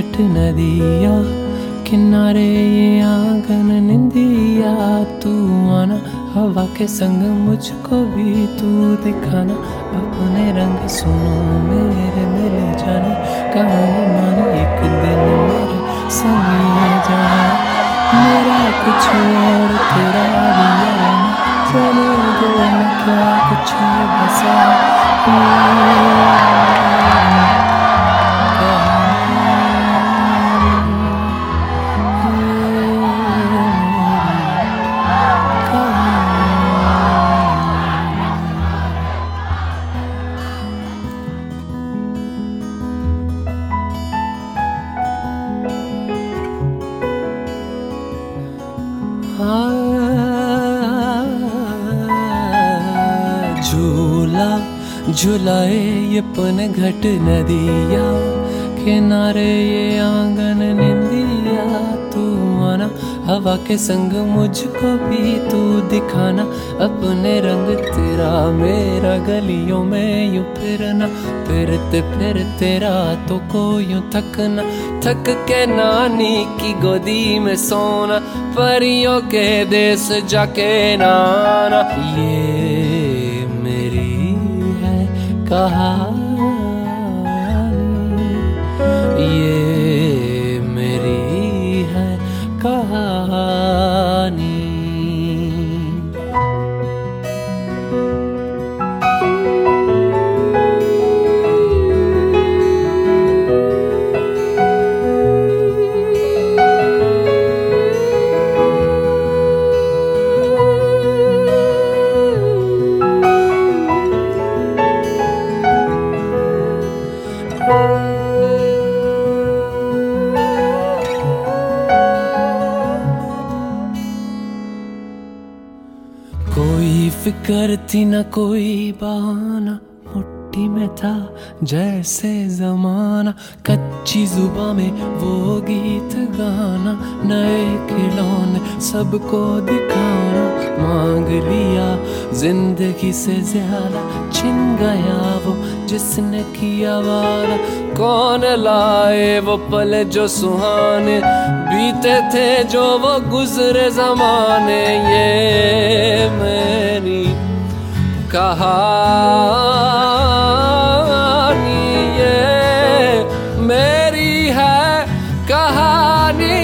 घट नदिया किनारे ये आंगन निंदिया, तू आना हवा के संग मुझको भी तू दिखाना, अपने रंग सुनो मेरे मिल जाने, कहानी मानी एक दिन मेरे संग जाना, मेरा कुछ और तेरा भी यार, चले दो न क्या कुछ बसा झूला झुलाए ये पन घट नदिया किनारे ये आंगन निंदिया, तू आना हवा के संग मुझको भी तू दिखाना, अपने रंग तेरा मेरा गलियों में यूं फिरना, फिरते फिरते रातों को यूं थकना, थक के नानी की गोदी में सोना, परियों के देश जाके नाना, ये मेरी है कहानी, ये मेरी है कहानी। कोई फिक्र थी न कोई बहाना, मुट्ठी में था जैसे जमाना, कच्ची जुबां में वो गीत गाना, नए खिलौने सबको दिखाना, मांग लिया जिंदगी से ज्यादा, छिन गया वो जिसने किया वादा, कौन लाए वो पल जो सुहाने, बीते थे जो वो गुजरे जमाने, ये मेरी कहानी, ये मेरी है कहानी।